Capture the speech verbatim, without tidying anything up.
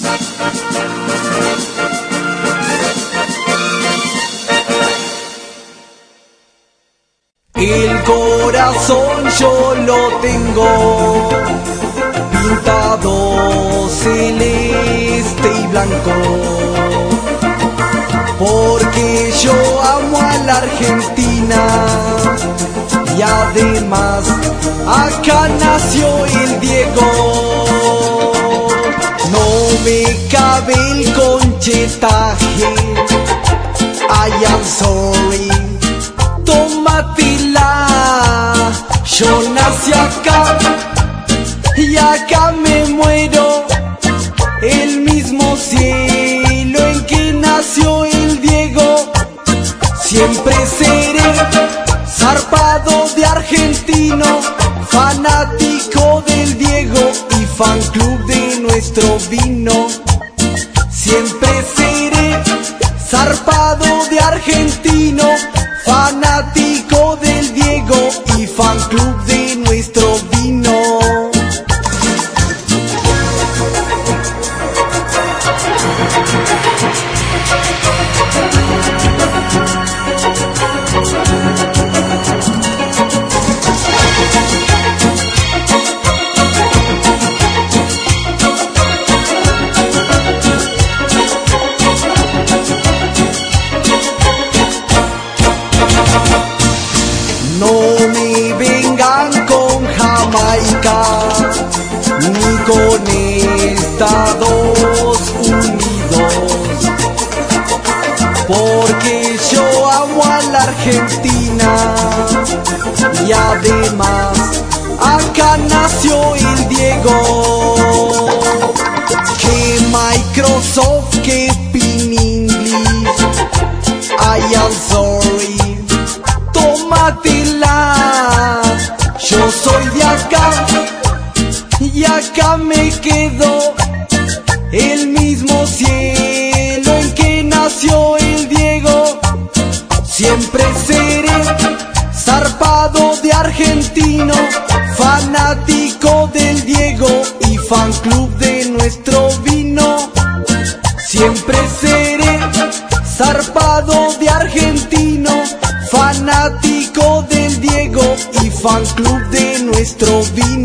El corazón yo lo tengo pintado celeste y blanco, porque yo amo a la Argentina y además acá nació el Diego. No me cabe el conchetaje, I am sorry, tómatela. Yo nací acá y acá me muero, el mismo cielo en que nació el Diego. Siempre seré zarpado de argentino, fanático del Diego y fan club de nuestro vino. Siempre seré zarpado de argentino, fanático del Diego y fan club de nuestro vino. Ni con Estados Unidos, porque yo amo a la Argentina y además acá nació el Diego. Que Microsoft, que Pin English, I am sorry, tómatela. Yo soy de acá y acá me quedo, el mismo cielo en que nació el Diego. Siempre seré zarpado de argentino, fanático del Diego y fan club de nuestro vino. Siempre seré zarpado de argentino, fanático del Diego y fan club de nuestro vino.